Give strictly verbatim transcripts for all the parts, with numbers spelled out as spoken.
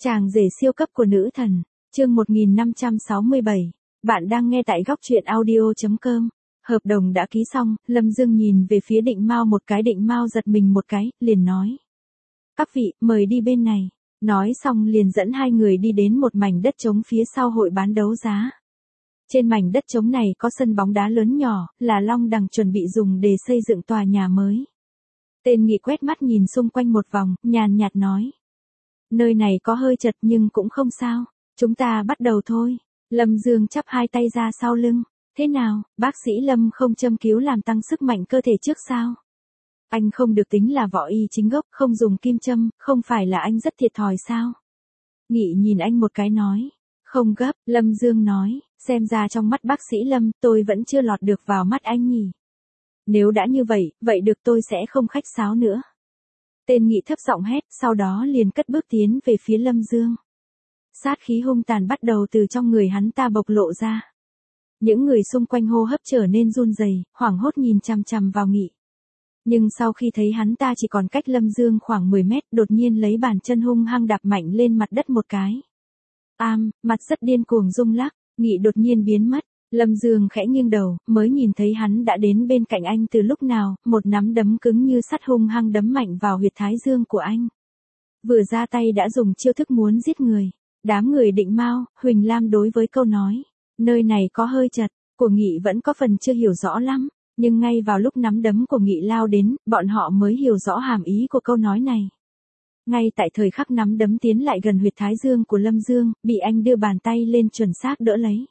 Chàng rể siêu cấp của nữ thần, chương một nghìn năm trăm sáu mươi bảy. Bạn đang nghe tại góc truyện audio chấm com. Hợp đồng đã ký xong, Lâm Dương nhìn về phía Định Mao một cái, Định Mao giật mình một cái, liền nói: "Các vị, mời đi bên này." Nói xong liền dẫn hai người đi đến một mảnh đất trống phía sau hội bán đấu giá. Trên mảnh đất trống này có sân bóng đá lớn nhỏ, là Long Đằng chuẩn bị dùng để xây dựng tòa nhà mới. Tên Nghị quét mắt nhìn xung quanh một vòng, nhàn nhạt nói: "Nơi này có hơi chật nhưng cũng không sao, chúng ta bắt đầu thôi." Lâm Dương chắp hai tay ra sau lưng: "Thế nào, bác sĩ Lâm không châm cứu làm tăng sức mạnh cơ thể trước sao? Anh không được tính là võ y chính gốc, không dùng kim châm, không phải là anh rất thiệt thòi sao?" Nghị nhìn anh một cái nói: "Không gấp." Lâm Dương nói: "Xem ra trong mắt bác sĩ Lâm, tôi vẫn chưa lọt được vào mắt anh nhỉ. Nếu đã như vậy, vậy được, tôi sẽ không khách sáo nữa." Tên Nghị thấp giọng hét, sau đó liền cất bước tiến về phía Lâm Dương. Sát khí hung tàn bắt đầu từ trong người hắn ta bộc lộ ra. Những người xung quanh hô hấp trở nên run rẩy, hoảng hốt nhìn chằm chằm vào Nghị. Nhưng sau khi thấy hắn ta chỉ còn cách Lâm Dương khoảng mười mét, đột nhiên lấy bàn chân hung hăng đạp mạnh lên mặt đất một cái. Am, mặt rất điên cuồng rung lắc, Nghị đột nhiên biến mất. Lâm Dương khẽ nghiêng đầu, mới nhìn thấy hắn đã đến bên cạnh anh từ lúc nào, một nắm đấm cứng như sắt hung hăng đấm mạnh vào huyệt thái dương của anh. Vừa ra tay đã dùng chiêu thức muốn giết người. Đám người Định Mao, Huỳnh Lam đối với câu nói: "Nơi này có hơi chật" của Nghị vẫn có phần chưa hiểu rõ lắm, nhưng ngay vào lúc nắm đấm của Nghị lao đến, bọn họ mới hiểu rõ hàm ý của câu nói này. Ngay tại thời khắc nắm đấm tiến lại gần huyệt thái dương của Lâm Dương, bị anh đưa bàn tay lên chuẩn xác đỡ lấy.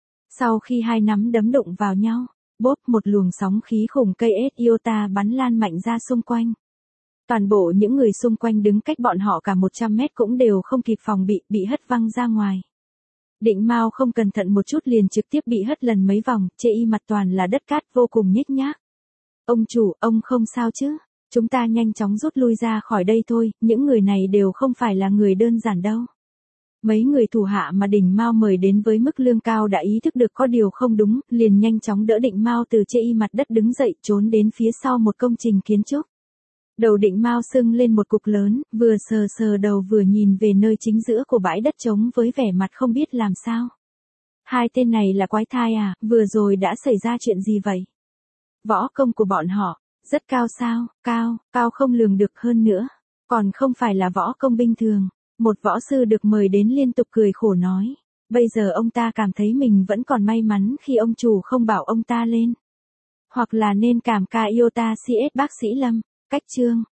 Sau khi hai nắm đấm đụng vào nhau, bốp, một luồng sóng khí khủng cây ét iota bắn lan mạnh ra xung quanh. Toàn bộ những người xung quanh đứng cách bọn họ cả một trăm mét cũng đều không kịp phòng bị, bị hất văng ra ngoài. Định Mao không cẩn thận một chút liền trực tiếp bị hất lần mấy vòng, chê y mặt toàn là đất cát, vô cùng nhếch nhác. "Ông chủ, ông không sao chứ? Chúng ta nhanh chóng rút lui ra khỏi đây thôi, những người này đều không phải là người đơn giản đâu." Mấy người thủ hạ mà Định Mao mời đến với mức lương cao đã ý thức được có điều không đúng, liền nhanh chóng đỡ Định Mao từ chê y mặt đất đứng dậy, trốn đến phía sau một công trình kiến trúc. Đầu Định Mao sưng lên một cục lớn, vừa sờ sờ đầu vừa nhìn về nơi chính giữa của bãi đất trống với vẻ mặt không biết làm sao. Hai tên này là quái thai à, vừa rồi đã xảy ra chuyện gì vậy? Võ công của bọn họ rất cao sao? Cao, cao không lường được, hơn nữa còn không phải là võ công bình thường. Một võ sư được mời đến liên tục cười khổ nói. Bây giờ ông ta cảm thấy mình vẫn còn may mắn khi ông chủ không bảo ông ta lên. Hoặc là nên cảm ca iota cs bác sĩ Lâm. Cách chương